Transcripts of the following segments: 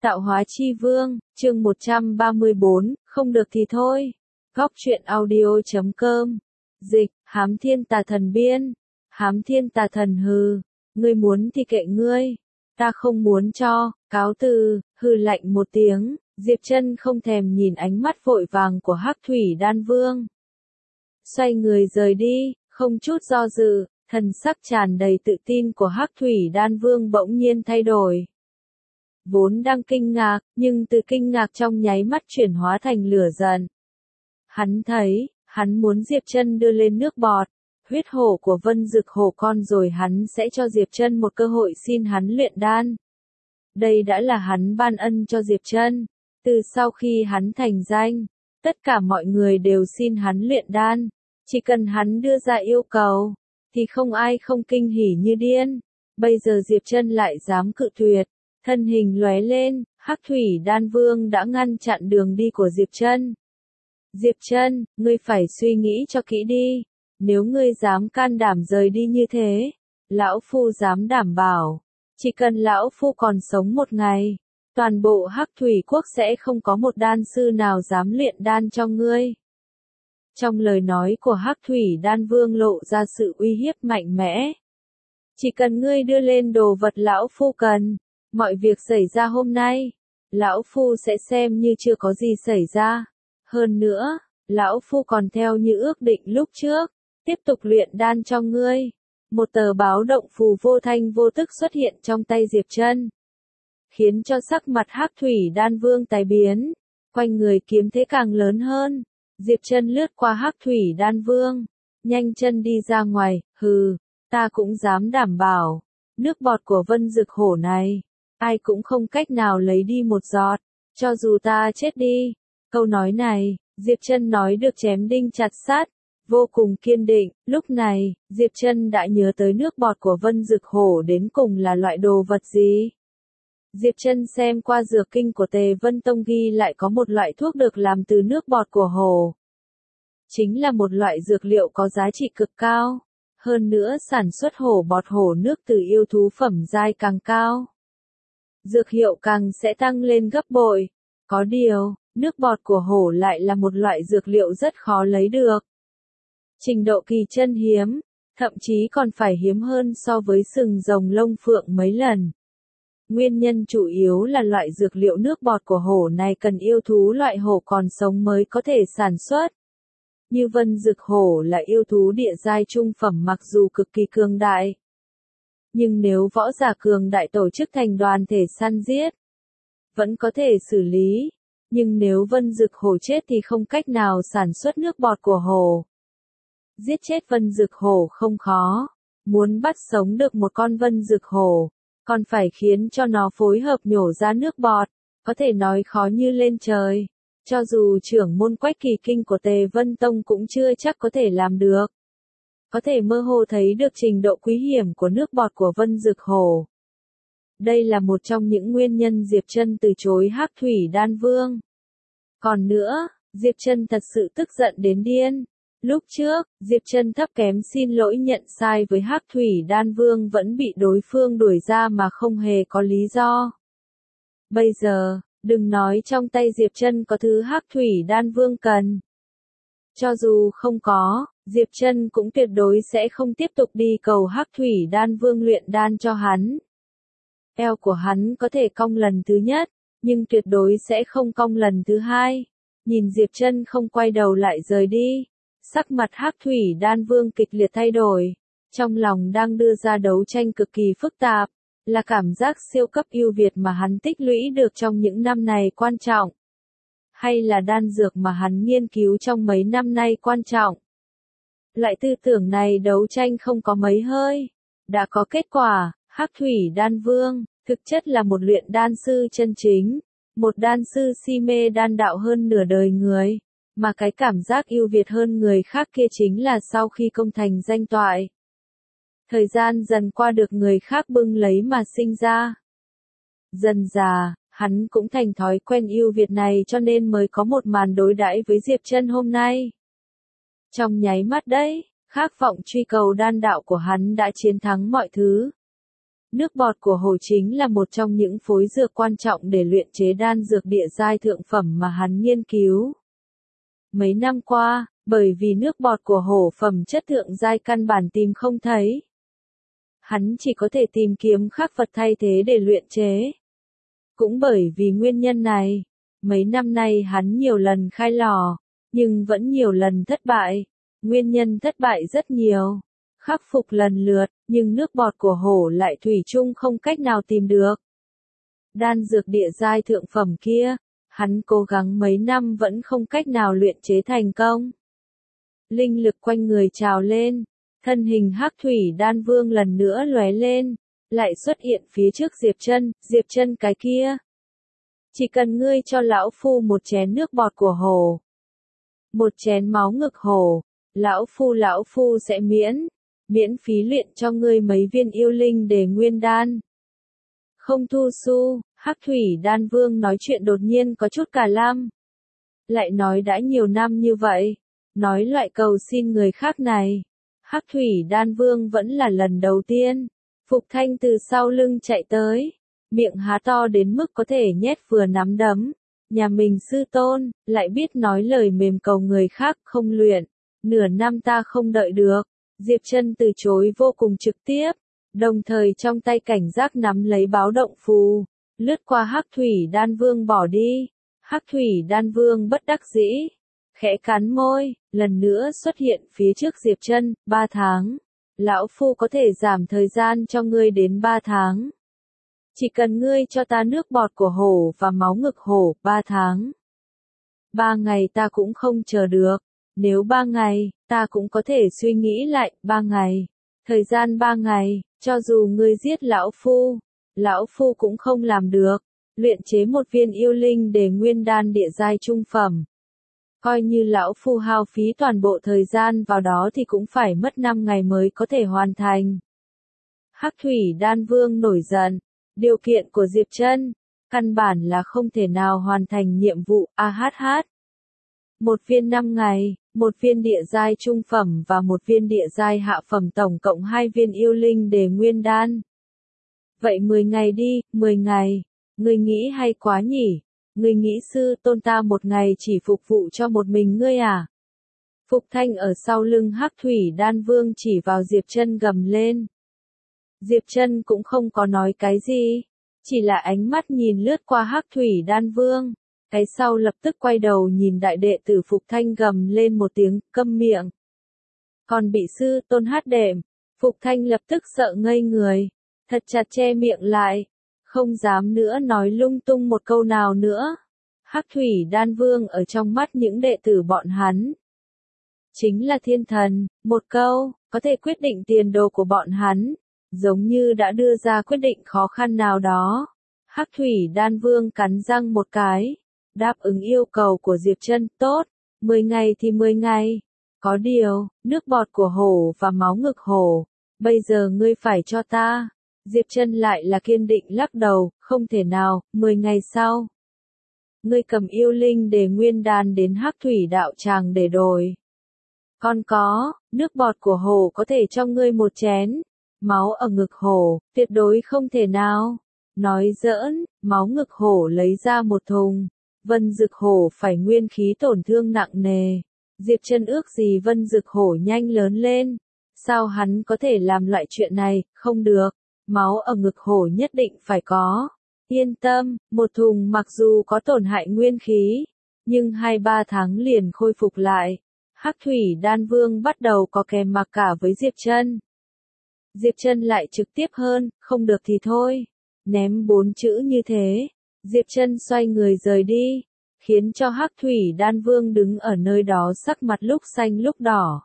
Tạo hóa chi vương, chương 134, không được thì thôi. Góc truyện audio.com. Dịch, hám thiên tà thần biên. Hám thiên tà thần hừ. Ngươi muốn thì kệ ngươi. Ta không muốn cho, cáo từ, hừ lạnh một tiếng. Diệp Trân không thèm nhìn ánh mắt vội vàng của Hắc Thủy Đan Vương. Xoay người rời đi, không chút do dự, thần sắc tràn đầy tự tin của Hắc Thủy Đan Vương bỗng nhiên thay đổi. Vốn đang kinh ngạc, nhưng từ kinh ngạc trong nháy mắt chuyển hóa thành lửa giận. Hắn thấy, hắn muốn Diệp Trân đưa lên nước bọt, huyết hổ của Vân Dực Hổ con rồi hắn sẽ cho Diệp Trân một cơ hội xin hắn luyện đan. Đây đã là hắn ban ân cho Diệp Trân. Từ sau khi hắn thành danh, tất cả mọi người đều xin hắn luyện đan. Chỉ cần hắn đưa ra yêu cầu, thì không ai không kinh hỉ như điên. Bây giờ Diệp Trân lại dám cự tuyệt. Thân hình lóe lên, Hắc Thủy Đan Vương đã ngăn chặn đường đi của Diệp Trân. Diệp Trân, ngươi phải suy nghĩ cho kỹ đi. Nếu ngươi dám can đảm rời đi như thế, lão phu dám đảm bảo, chỉ cần lão phu còn sống một ngày, toàn bộ Hắc Thủy Quốc sẽ không có một đan sư nào dám luyện đan cho ngươi. Trong lời nói của Hắc Thủy Đan Vương lộ ra sự uy hiếp mạnh mẽ. Chỉ cần ngươi đưa lên đồ vật lão phu cần, mọi việc xảy ra hôm nay, lão phu sẽ xem như chưa có gì xảy ra. Hơn nữa, lão phu còn theo như ước định lúc trước, tiếp tục luyện đan cho ngươi. Một tờ báo động phù vô thanh vô tức xuất hiện trong tay Diệp Trân, khiến cho sắc mặt Hắc Thủy Đan Vương tái biến, quanh người kiếm thế càng lớn hơn. Diệp Trân lướt qua Hắc Thủy Đan Vương, nhanh chân đi ra ngoài, hừ, ta cũng dám đảm bảo, nước bọt của Vân Dực Hổ này, ai cũng không cách nào lấy đi một giọt, cho dù ta chết đi. Câu nói này, Diệp Trân nói được chém đinh chặt sắt, vô cùng kiên định. Lúc này, Diệp Trân đã nhớ tới nước bọt của Vân Dực Hổ đến cùng là loại đồ vật gì. Diệp Trân xem qua dược kinh của Tề Vân Tông ghi lại có một loại thuốc được làm từ nước bọt của hổ. Chính là một loại dược liệu có giá trị cực cao. Hơn nữa sản xuất hổ bọt hổ nước từ yêu thú phẩm giai càng cao, dược hiệu càng sẽ tăng lên gấp bội. Có điều, nước bọt của hổ lại là một loại dược liệu rất khó lấy được. Trình độ kỳ chân hiếm, thậm chí còn phải hiếm hơn so với sừng rồng lông phượng mấy lần. Nguyên nhân chủ yếu là loại dược liệu nước bọt của hổ này cần yêu thú loại hổ còn sống mới có thể sản xuất. Như Vân Dực Hổ là yêu thú địa giai trung phẩm mặc dù cực kỳ cường đại. Nhưng nếu võ giả cường đại tổ chức thành đoàn thể săn giết, vẫn có thể xử lý. Nhưng nếu Vân Dực Hổ chết thì không cách nào sản xuất nước bọt của hổ. Giết chết Vân Dực Hổ không khó. Muốn bắt sống được một con Vân Dực Hổ, còn phải khiến cho nó phối hợp nhổ ra nước bọt, có thể nói khó như lên trời. Cho dù trưởng môn Quách Kỳ Kinh của Tề Vân Tông cũng chưa chắc có thể làm được. Có thể mơ hồ thấy được trình độ quý hiểm của nước bọt của Vân Dực Hổ. Đây là một trong những nguyên nhân Diệp Trân từ chối Hắc Thủy Đan Vương. Còn nữa, Diệp Trân thật sự tức giận đến điên. Lúc trước, Diệp Trân thấp kém xin lỗi nhận sai với Hắc Thủy Đan Vương vẫn bị đối phương đuổi ra mà không hề có lý do. Bây giờ, đừng nói trong tay Diệp Trân có thứ Hắc Thủy Đan Vương cần. Cho dù không có, Diệp Trân cũng tuyệt đối sẽ không tiếp tục đi cầu Hắc Thủy Đan Vương luyện đan cho hắn. Eo của hắn có thể cong lần thứ nhất, nhưng tuyệt đối sẽ không cong lần thứ hai. Nhìn Diệp Trân không quay đầu lại rời đi, sắc mặt Hắc Thủy Đan Vương kịch liệt thay đổi, trong lòng đang đưa ra đấu tranh cực kỳ phức tạp, là cảm giác siêu cấp ưu việt mà hắn tích lũy được trong những năm này quan trọng, hay là đan dược mà hắn nghiên cứu trong mấy năm nay quan trọng. Loại tư tưởng này đấu tranh không có mấy hơi, đã có kết quả. Hắc Thủy Đan Vương thực chất là một luyện đan sư chân chính, một đan sư si mê đan đạo hơn nửa đời người, mà cái cảm giác ưu việt hơn người khác kia chính là sau khi công thành danh toại. Thời gian dần qua được người khác bưng lấy mà sinh ra. Dần dà, hắn cũng thành thói quen ưu việt này cho nên mới có một màn đối đãi với Diệp Trân hôm nay. Trong nháy mắt đấy, khát vọng truy cầu đan đạo của hắn đã chiến thắng mọi thứ. Nước bọt của hổ chính là một trong những phối dược quan trọng để luyện chế đan dược địa giai thượng phẩm mà hắn nghiên cứu. Mấy năm qua, bởi vì nước bọt của hổ phẩm chất thượng giai căn bản tìm không thấy, hắn chỉ có thể tìm kiếm khắc vật thay thế để luyện chế. Cũng bởi vì nguyên nhân này, mấy năm nay hắn nhiều lần khai lò, nhưng vẫn nhiều lần thất bại. Nguyên nhân thất bại rất nhiều, khắc phục lần lượt, nhưng nước bọt của hổ lại thủy chung không cách nào tìm được. Đan dược địa giai thượng phẩm kia, hắn cố gắng mấy năm vẫn không cách nào luyện chế thành công. Linh lực quanh người trào lên, thân hình Hắc Thủy Đan Vương lần nữa lóe lên, lại xuất hiện phía trước Diệp Chân cái kia. Chỉ cần ngươi cho lão phu một chén nước bọt của hổ, một chén máu ngực hổ, lão phu sẽ miễn phí luyện cho ngươi mấy viên yêu linh để nguyên đan. Không thu xu, Hắc Thủy Đan Vương nói chuyện đột nhiên có chút cả lăm. Lại nói đã nhiều năm như vậy, nói loại cầu xin người khác này, Hắc Thủy Đan Vương vẫn là lần đầu tiên. Phục Thanh từ sau lưng chạy tới, miệng há to đến mức có thể nhét vừa nắm đấm. Nhà mình sư tôn, lại biết nói lời mềm cầu người khác không luyện. Nửa năm ta không đợi được. Diệp Chân từ chối vô cùng trực tiếp, đồng thời trong tay cảnh giác nắm lấy báo động phù, lướt qua Hắc Thủy Đan Vương bỏ đi. Hắc Thủy Đan Vương bất đắc dĩ, khẽ cắn môi, lần nữa xuất hiện phía trước Diệp Chân. 3 tháng. Lão phu có thể giảm thời gian cho ngươi đến 3 tháng. Chỉ cần ngươi cho ta nước bọt của hổ và máu ngực hổ, 3 tháng. 3 ngày ta cũng không chờ được. Nếu 3 ngày, ta cũng có thể suy nghĩ lại. 3 ngày. Thời gian 3 ngày, cho dù ngươi giết lão phu cũng không làm được. Luyện chế một viên yêu linh để nguyên đan địa giai trung phẩm. Coi như lão phu hao phí toàn bộ thời gian vào đó thì cũng phải mất 5 ngày mới có thể hoàn thành. Hắc Thủy Đan Vương nổi giận. Điều kiện của Diệp Chân, căn bản là không thể nào hoàn thành nhiệm vụ. Một viên 5 ngày, một viên địa giai trung phẩm và một viên địa giai hạ phẩm, tổng cộng 2 viên yêu linh để nguyên đan. Vậy 10 ngày đi, 10 ngày. Ngươi nghĩ hay quá nhỉ? Ngươi nghĩ sư tôn ta một ngày chỉ phục vụ cho một mình ngươi à? Phục Thanh ở sau lưng Hắc Thủy Đan Vương chỉ vào Diệp Chân gầm lên. Diệp Chân cũng không có nói cái gì, chỉ là ánh mắt nhìn lướt qua Hắc Thủy Đan Vương, cái sau lập tức quay đầu nhìn đại đệ tử Phục Thanh gầm lên một tiếng, câm miệng. Còn bị sư tôn hát đệm, Phục Thanh lập tức sợ ngây người, thật chặt che miệng lại, không dám nữa nói lung tung một câu nào nữa. Hắc Thủy Đan Vương ở trong mắt những đệ tử bọn hắn chính là thiên thần, một câu có thể quyết định tiền đồ của bọn hắn. Giống như đã đưa ra quyết định khó khăn nào đó. Hắc Thủy Đan Vương cắn răng một cái, đáp ứng yêu cầu của Diệp Chân. Tốt, 10 ngày thì 10 ngày. Có điều, nước bọt của hổ và máu ngực hổ, bây giờ ngươi phải cho ta. Diệp Chân lại là kiên định lắc đầu, không thể nào. 10 ngày sau, ngươi cầm yêu linh để nguyên đan đến Hắc Thủy đạo tràng để đổi. Còn có, nước bọt của hổ có thể cho ngươi một chén. Máu ở ngực hổ, tuyệt đối không thể nào. Nói giỡn, máu ngực hổ lấy ra một thùng. Vân Dực Hổ phải nguyên khí tổn thương nặng nề. Diệp Chân ước gì Vân Dực Hổ nhanh lớn lên. Sao hắn có thể làm loại chuyện này? Không được. Máu ở ngực hổ nhất định phải có. Yên tâm, một thùng mặc dù có tổn hại nguyên khí, nhưng 2-3 tháng liền khôi phục lại. Hắc Thủy Đan Vương bắt đầu có kèm mặc cả với Diệp Chân. Diệp Chân lại trực tiếp hơn, không được thì thôi. Ném 4 chữ như thế. Diệp Chân xoay người rời đi, khiến cho Hắc Thủy Đan Vương đứng ở nơi đó sắc mặt lúc xanh lúc đỏ.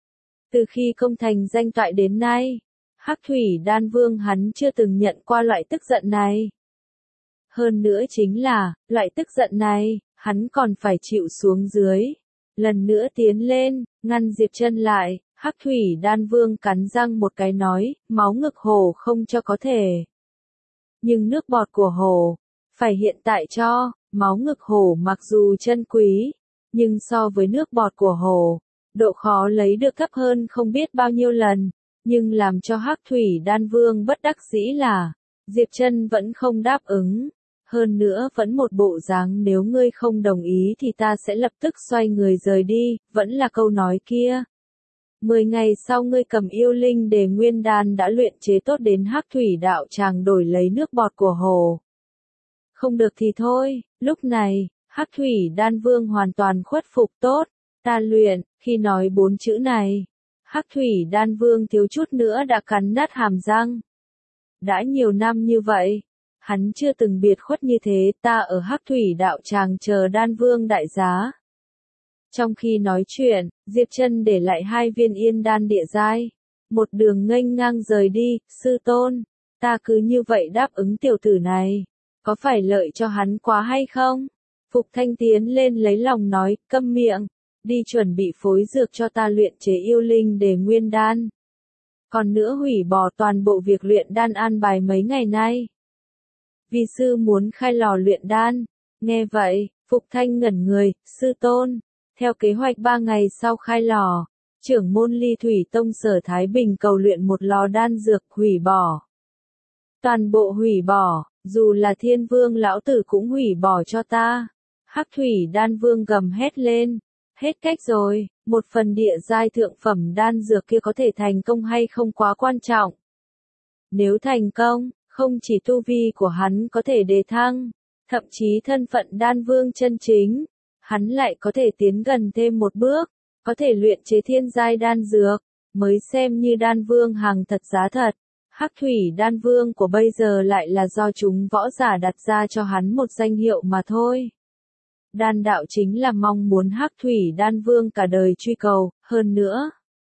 Từ khi công thành danh toại đến nay, Hắc Thủy Đan Vương hắn chưa từng nhận qua loại tức giận này. Hơn nữa chính là, loại tức giận này, hắn còn phải chịu xuống dưới. Lần nữa tiến lên, ngăn Diệp Chân lại. Hắc Thủy Đan Vương cắn răng một cái nói, máu ngực hổ không cho có thể. Nhưng nước bọt của hổ, phải hiện tại cho. Máu ngực hổ mặc dù chân quý, nhưng so với nước bọt của hổ, độ khó lấy được thấp hơn không biết bao nhiêu lần. Nhưng làm cho Hắc Thủy Đan Vương bất đắc dĩ là, Diệp Trân vẫn không đáp ứng. Hơn nữa vẫn một bộ dáng nếu ngươi không đồng ý thì ta sẽ lập tức xoay người rời đi, vẫn là câu nói kia. 10 ngày sau ngươi cầm yêu linh để nguyên đan đã luyện chế tốt đến Hắc Thủy đạo tràng đổi lấy nước bọt của hồ. Không được thì thôi, lúc này, Hắc Thủy Đan Vương hoàn toàn khuất phục tốt, ta luyện, khi nói 4 chữ này, Hắc Thủy Đan Vương thiếu chút nữa đã cắn nát hàm răng. Đã nhiều năm như vậy, hắn chưa từng biệt khuất như thế, ta ở Hắc Thủy đạo tràng chờ Đan Vương đại giá. Trong khi nói chuyện, Diệp Trân để lại 2 viên yên đan địa giai, một đường nghênh ngang rời đi, sư tôn, ta cứ như vậy đáp ứng tiểu tử này, có phải lợi cho hắn quá hay không? Phục Thanh tiến lên lấy lòng nói, câm miệng, đi chuẩn bị phối dược cho ta luyện chế yêu linh để nguyên đan. Còn nữa hủy bỏ toàn bộ việc luyện đan an bài mấy ngày nay. Vì sư muốn khai lò luyện đan. Nghe vậy, Phục Thanh ngẩn người, sư tôn. Theo kế hoạch 3 ngày sau khai lò, trưởng môn Ly Thủy Tông Sở Thái Bình cầu luyện một lò đan dược hủy bỏ. Toàn bộ hủy bỏ, dù là Thiên Vương lão tử cũng hủy bỏ cho ta. Hắc Thủy Đan Vương gầm hét lên. Hết cách rồi, một phần địa giai thượng phẩm đan dược kia có thể thành công hay không quá quan trọng. Nếu thành công, không chỉ tu vi của hắn có thể đề thăng, thậm chí thân phận đan vương chân chính, hắn lại có thể tiến gần thêm một bước, có thể luyện chế thiên giai đan dược, mới xem như đan vương hàng thật giá thật. Hắc Thủy Đan Vương của bây giờ lại là do chúng võ giả đặt ra cho hắn một danh hiệu mà thôi. Đan đạo chính là mong muốn Hắc Thủy Đan Vương cả đời truy cầu, hơn nữa.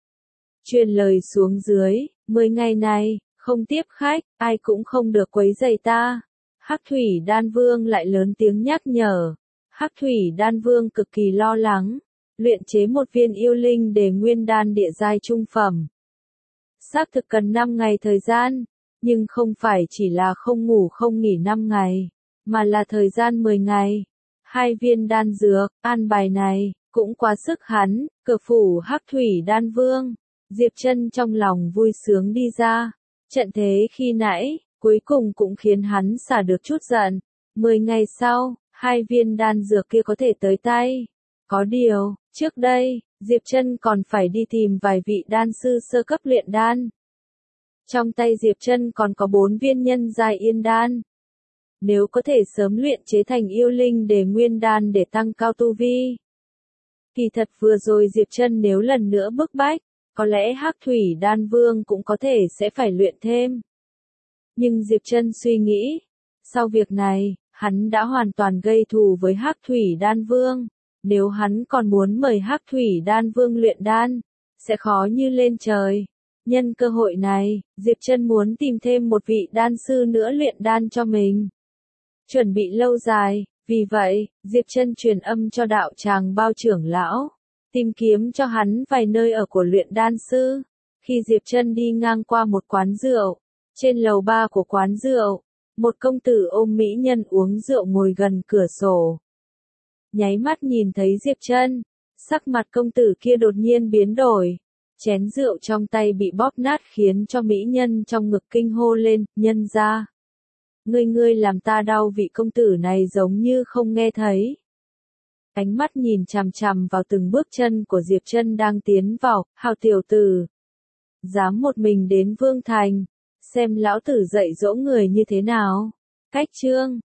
Truyền lời xuống dưới, 10 ngày này, không tiếp khách, ai cũng không được quấy rầy ta. Hắc Thủy Đan Vương lại lớn tiếng nhắc nhở. Hắc Thủy Đan Vương cực kỳ lo lắng, luyện chế một viên yêu linh để nguyên đan địa giai trung phẩm. Xác thực cần 5 ngày thời gian, nhưng không phải chỉ là không ngủ không nghỉ 5 ngày, mà là thời gian 10 ngày. 2 viên đan dược, an bài này, cũng quá sức hắn, cửa phủ Hắc Thủy Đan Vương. Diệp Trân trong lòng vui sướng đi ra. Trận thế khi nãy, cuối cùng cũng khiến hắn xả được chút giận. 10 ngày sau, 2 viên đan dược kia có thể tới tay. Có điều, trước đây, Diệp Trân còn phải đi tìm vài vị đan sư sơ cấp luyện đan. Trong tay Diệp Trân còn có 4 viên nhân giai yên đan. Nếu có thể sớm luyện chế thành yêu linh để nguyên đan để tăng cao tu vi. Kỳ thật vừa rồi Diệp Trân nếu lần nữa bức bách, có lẽ Hắc Thủy Đan Vương cũng có thể sẽ phải luyện thêm. Nhưng Diệp Trân suy nghĩ, sau việc này, hắn đã hoàn toàn gây thù với Hắc Thủy Đan Vương. Nếu hắn còn muốn mời Hắc Thủy Đan Vương luyện đan, sẽ khó như lên trời. Nhân cơ hội này, Diệp Trân muốn tìm thêm một vị đan sư nữa luyện đan cho mình. Chuẩn bị lâu dài, vì vậy, Diệp Trân truyền âm cho đạo tràng Bao trưởng lão, tìm kiếm cho hắn vài nơi ở của luyện đan sư. Khi Diệp Trân đi ngang qua một quán rượu, trên lầu 3 của quán rượu, một công tử ôm mỹ nhân uống rượu ngồi gần cửa sổ. Nháy mắt nhìn thấy Diệp Trân, sắc mặt công tử kia đột nhiên biến đổi. Chén rượu trong tay bị bóp nát khiến cho mỹ nhân trong ngực kinh hô lên, nhân ra. Ngươi làm ta đau, vị công tử này giống như không nghe thấy. Ánh mắt nhìn chằm chằm vào từng bước chân của Diệp Trân đang tiến vào, hào tiểu tử. Dám một mình đến Vương Thành, xem lão tử dạy dỗ người như thế nào. Cách chương